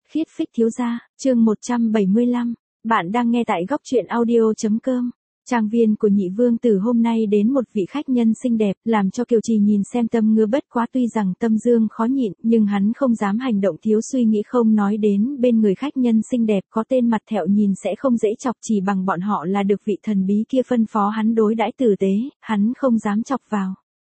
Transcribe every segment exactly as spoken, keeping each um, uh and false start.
Khiết phích thiếu gia, chương một trăm bảy mươi lăm, bạn đang nghe tại góc truyện audio.com. Trang viên của nhị vương tử hôm nay đến một vị khách nhân xinh đẹp, làm cho Kiều Trì nhìn xem tâm ngứa bất quá, tuy rằng tâm dương khó nhịn, nhưng hắn không dám hành động thiếu suy nghĩ, không nói đến bên người khách nhân xinh đẹp có tên mặt thẹo nhìn sẽ không dễ chọc, chỉ bằng bọn họ là được vị thần bí kia phân phó hắn đối đãi tử tế, hắn không dám chọc vào.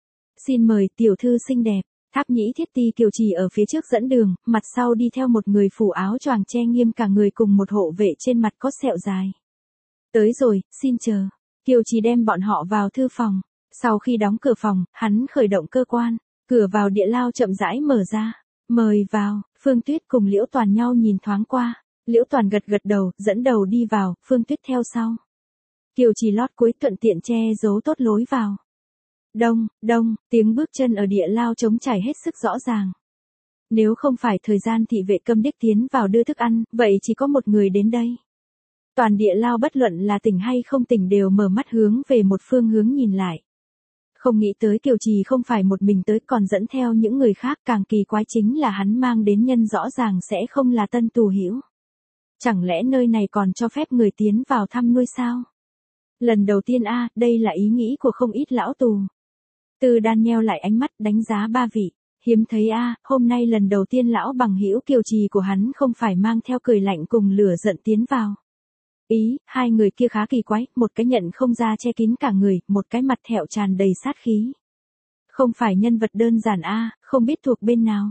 Xin mời tiểu thư xinh đẹp. Tháp Nhĩ Thiết Ti Kiều Trì ở phía trước dẫn đường, mặt sau đi theo một người phủ áo choàng che nghiêm cả người cùng một hộ vệ trên mặt có sẹo dài. Tới rồi, xin chờ. Kiều Trì đem bọn họ vào thư phòng. Sau khi đóng cửa phòng, hắn khởi động cơ quan. Cửa vào địa lao chậm rãi mở ra. Mời vào. Phương Tuyết cùng Liễu Toàn nhau nhìn thoáng qua. Liễu Toàn gật gật đầu, dẫn đầu đi vào, Phương Tuyết theo sau. Kiều Trì lót cuối thuận tiện che giấu tốt lối vào. Đông, đông, tiếng bước chân ở địa lao trống trải hết sức rõ ràng. Nếu không phải thời gian thị vệ Câm Điếc tiến vào đưa thức ăn, vậy chỉ có một người đến đây. Toàn địa lao bất luận là tỉnh hay không tỉnh đều mở mắt hướng về một phương hướng nhìn lại. Không nghĩ tới Kiều Trì không phải một mình tới, còn dẫn theo những người khác, càng kỳ quái chính là hắn mang đến nhân rõ ràng sẽ không là tân tù hữu. Chẳng lẽ nơi này còn cho phép người tiến vào thăm nuôi sao? Lần đầu tiên a, đây là ý nghĩ của không ít lão tù. Từ Đan nheo lại ánh mắt đánh giá ba vị, hiếm thấy a, hôm nay lần đầu tiên lão bằng hữu Kiều Trì của hắn không phải mang theo cười lạnh cùng lửa giận tiến vào. Ý, hai người kia khá kỳ quái, một cái nhận không ra che kín cả người, một cái mặt thẹo tràn đầy sát khí. Không phải nhân vật đơn giản a, không biết thuộc bên nào.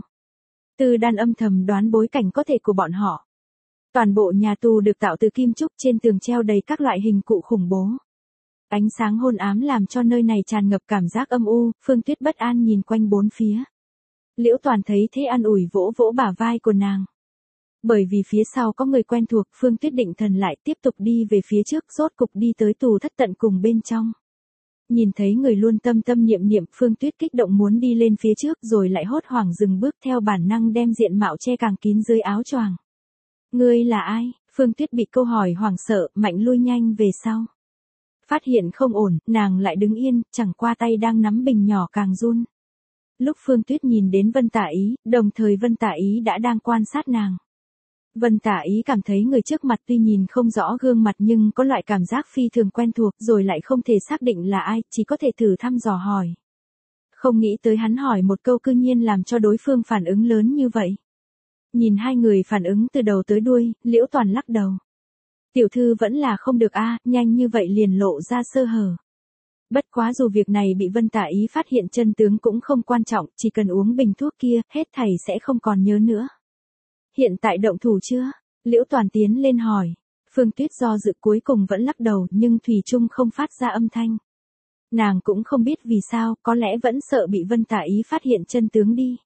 Từ Đan âm thầm đoán bối cảnh có thể của bọn họ. Toàn bộ nhà tù được tạo từ kim trúc, trên tường treo đầy các loại hình cụ khủng bố. Ánh sáng hôn ám làm cho nơi này tràn ngập cảm giác âm u, Phương Tuyết bất an nhìn quanh bốn phía. Liễu Toàn thấy thế an ủi vỗ vỗ bả vai của nàng. Bởi vì phía sau có người quen thuộc, Phương Tuyết định thần lại tiếp tục đi về phía trước, rốt cục đi tới tù thất tận cùng bên trong. Nhìn thấy người luôn tâm tâm niệm niệm, Phương Tuyết kích động muốn đi lên phía trước rồi lại hốt hoảng dừng bước, theo bản năng đem diện mạo che càng kín dưới áo choàng. Ngươi là ai? Phương Tuyết bị câu hỏi hoảng sợ, mạnh lui nhanh về sau. Phát hiện không ổn, nàng lại đứng yên, chẳng qua tay đang nắm bình nhỏ càng run. Lúc Phương Tuyết nhìn đến Vân Tả Ý, đồng thời Vân Tả Ý đã đang quan sát nàng. Vân Tả Ý cảm thấy người trước mặt tuy nhìn không rõ gương mặt nhưng có loại cảm giác phi thường quen thuộc, rồi lại không thể xác định là ai, chỉ có thể thử thăm dò hỏi. Không nghĩ tới hắn hỏi một câu cư nhiên làm cho đối phương phản ứng lớn như vậy. Nhìn hai người phản ứng từ đầu tới đuôi, Liễu Toàn lắc đầu. Tiểu thư vẫn là không được a, nhanh như vậy liền lộ ra sơ hở. Bất quá dù việc này bị Vân Tả Ý phát hiện chân tướng cũng không quan trọng, chỉ cần uống bình thuốc kia, hết thảy sẽ không còn nhớ nữa. Hiện tại động thủ chưa? Liễu Toàn tiến lên hỏi. Phương Tuyết do dự cuối cùng vẫn lắc đầu, nhưng thủy chung không phát ra âm thanh. Nàng cũng không biết vì sao, có lẽ vẫn sợ bị Vân Tả Ý phát hiện chân tướng đi.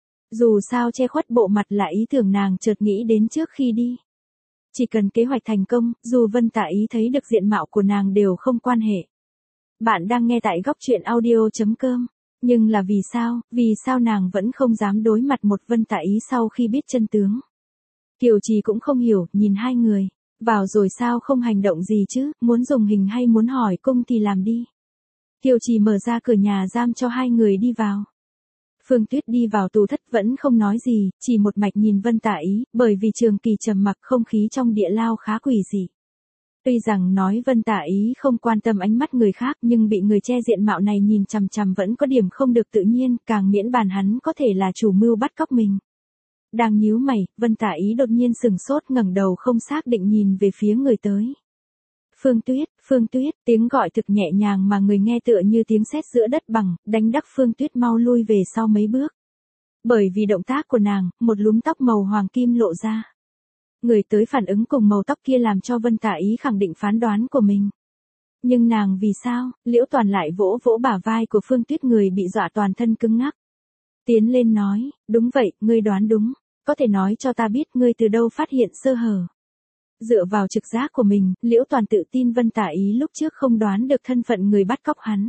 Dù sao che khuất bộ mặt là ý tưởng nàng chợt nghĩ đến trước khi đi. Chỉ cần kế hoạch thành công, dù Vân Tả Ý thấy được diện mạo của nàng đều không quan hệ. Bạn đang nghe tại góc truyện audio.com. Nhưng là vì sao, vì sao nàng vẫn không dám đối mặt một Vân Tả Ý sau khi biết chân tướng. Kiều Trì cũng không hiểu, nhìn hai người. Vào rồi sao không hành động gì chứ, muốn dùng hình hay muốn hỏi cung thì làm đi. Kiều Trì mở ra cửa nhà giam cho hai người đi vào. Phương Tuyết đi vào tù thất vẫn không nói gì, chỉ một mạch nhìn Vân Tả Ý, bởi vì trường kỳ trầm mặc không khí trong địa lao khá quỷ dị. Tuy rằng nói Vân Tả Ý không quan tâm ánh mắt người khác nhưng bị người che diện mạo này nhìn chằm chằm vẫn có điểm không được tự nhiên, càng miễn bàn hắn có thể là chủ mưu bắt cóc mình. Đang nhíu mày, Vân Tả Ý đột nhiên sừng sốt ngẩng đầu không xác định nhìn về phía người tới. Phương Tuyết, Phương Tuyết, tiếng gọi thực nhẹ nhàng mà người nghe tựa như tiếng sét giữa đất bằng, đánh đắc Phương Tuyết mau lui về sau mấy bước. Bởi vì động tác của nàng, một lúm tóc màu hoàng kim lộ ra. Người tới phản ứng cùng màu tóc kia làm cho Vân Tả Ý khẳng định phán đoán của mình. Nhưng nàng vì sao, Liễu Toàn lại vỗ vỗ bả vai của Phương Tuyết, người bị dọa toàn thân cứng ngắc. Tiến lên nói, đúng vậy, ngươi đoán đúng, có thể nói cho ta biết ngươi từ đâu phát hiện sơ hở. Dựa vào trực giác của mình, Liễu Toàn tự tin Vân Tả Ý lúc trước không đoán được thân phận người bắt cóc hắn.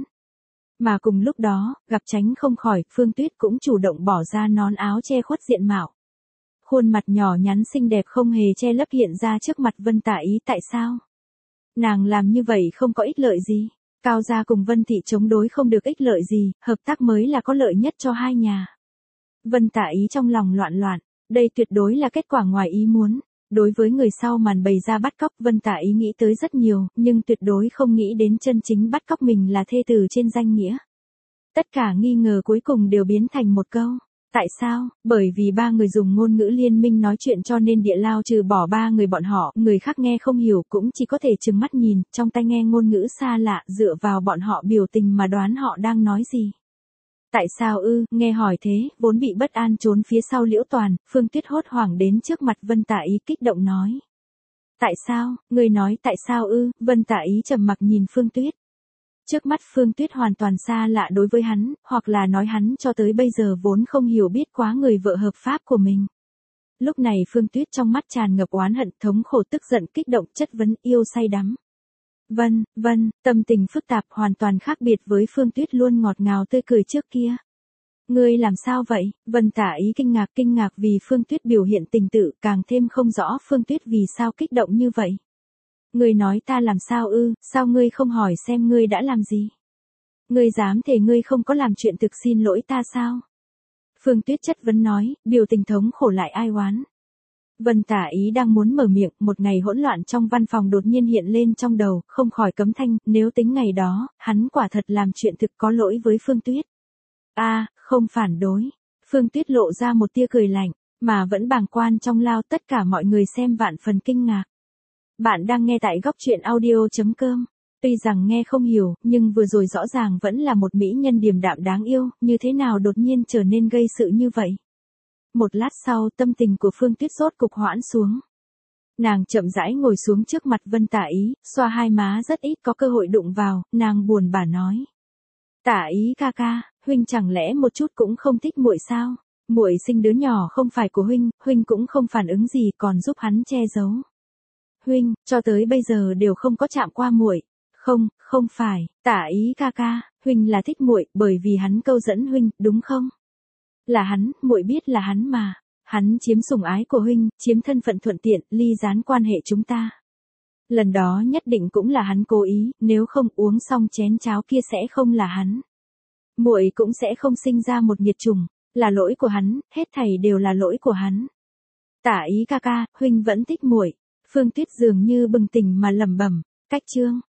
Mà cùng lúc đó, gặp tránh không khỏi, Phương Tuyết cũng chủ động bỏ ra nón áo che khuất diện mạo. Khuôn mặt nhỏ nhắn xinh đẹp không hề che lấp hiện ra trước mặt Vân Tả Ý, tại sao? Nàng làm như vậy không có ích lợi gì. Cao gia cùng Vân thị chống đối không được ích lợi gì, hợp tác mới là có lợi nhất cho hai nhà. Vân Tả Ý trong lòng loạn loạn, Đây tuyệt đối là kết quả ngoài ý muốn. Đối với người sau màn bày ra bắt cóc, Vân Tả Ý nghĩ tới rất nhiều, nhưng tuyệt đối không nghĩ đến chân chính bắt cóc mình là thê tử trên danh nghĩa. Tất cả nghi ngờ cuối cùng đều biến thành một câu. Tại sao? Bởi vì ba người dùng ngôn ngữ liên minh nói chuyện cho nên địa lao trừ bỏ ba người bọn họ, người khác nghe không hiểu cũng chỉ có thể trừng mắt nhìn, trong tai nghe ngôn ngữ xa lạ, dựa vào bọn họ biểu tình mà đoán họ đang nói gì. Tại sao ư? Nghe hỏi thế, vốn bị bất an trốn phía sau Liễu Toàn, Phương Tuyết hốt hoảng đến trước mặt Vân Tả Ý kích động nói. Tại sao? Người nói tại sao ư? Vân Tả Ý trầm mặc nhìn Phương Tuyết. Trước mắt Phương Tuyết hoàn toàn xa lạ đối với hắn, hoặc là nói hắn cho tới bây giờ vốn không hiểu biết quá người vợ hợp pháp của mình. Lúc này Phương Tuyết trong mắt tràn ngập oán hận, thống khổ, tức giận, kích động, chất vấn, yêu say đắm. Vân, Vân, tâm tình phức tạp hoàn toàn khác biệt với Phương Tuyết luôn ngọt ngào tươi cười trước kia. Ngươi làm sao vậy? Vân Tả Ý kinh ngạc kinh ngạc vì Phương Tuyết biểu hiện tình tự, càng thêm không rõ Phương Tuyết vì sao kích động như vậy. Ngươi nói ta làm sao ư, sao ngươi không hỏi xem ngươi đã làm gì? Ngươi dám thề ngươi không có làm chuyện thực xin lỗi ta sao? Phương Tuyết chất vấn nói, biểu tình thống khổ lại ai oán. Vân Tả Ý đang muốn mở miệng, một ngày hỗn loạn trong văn phòng đột nhiên hiện lên trong đầu, không khỏi cấm thanh, nếu tính ngày đó, hắn quả thật làm chuyện thực có lỗi với Phương Tuyết. A, à, không phản đối. Phương Tuyết lộ ra một tia cười lạnh, mà vẫn bàng quan trong lao, tất cả mọi người xem vạn phần kinh ngạc. Bạn đang nghe tại góc truyện audio chấm com. Tuy rằng nghe không hiểu, nhưng vừa rồi rõ ràng vẫn là một mỹ nhân điềm đạm đáng yêu, như thế nào đột nhiên trở nên gây sự như vậy. Một lát sau, tâm tình của Phương Tuyết rốt cục hoãn xuống. Nàng chậm rãi ngồi xuống trước mặt Vân Tả Ý, xoa hai má rất ít có cơ hội đụng vào, nàng buồn bã nói. Tả Ý ca ca, huynh chẳng lẽ một chút cũng không thích muội sao? Muội sinh đứa nhỏ không phải của huynh, huynh cũng không phản ứng gì còn giúp hắn che giấu. Huynh, cho tới bây giờ đều không có chạm qua muội. Không, không phải, Tả Ý ca ca, huynh là thích muội, bởi vì hắn câu dẫn huynh, đúng không? Là hắn, muội biết là hắn mà. Hắn chiếm sủng ái của huynh, chiếm thân phận thuận tiện, ly gián quan hệ chúng ta. Lần đó nhất định cũng là hắn cố ý, nếu không uống xong chén cháo kia sẽ không là hắn. Muội cũng sẽ không sinh ra một nghiệt chủng, là lỗi của hắn, hết thảy đều là lỗi của hắn. Tả Ý ca ca, huynh vẫn thích muội. Phương Tuyết dường như bừng tỉnh mà lẩm bẩm, cách chương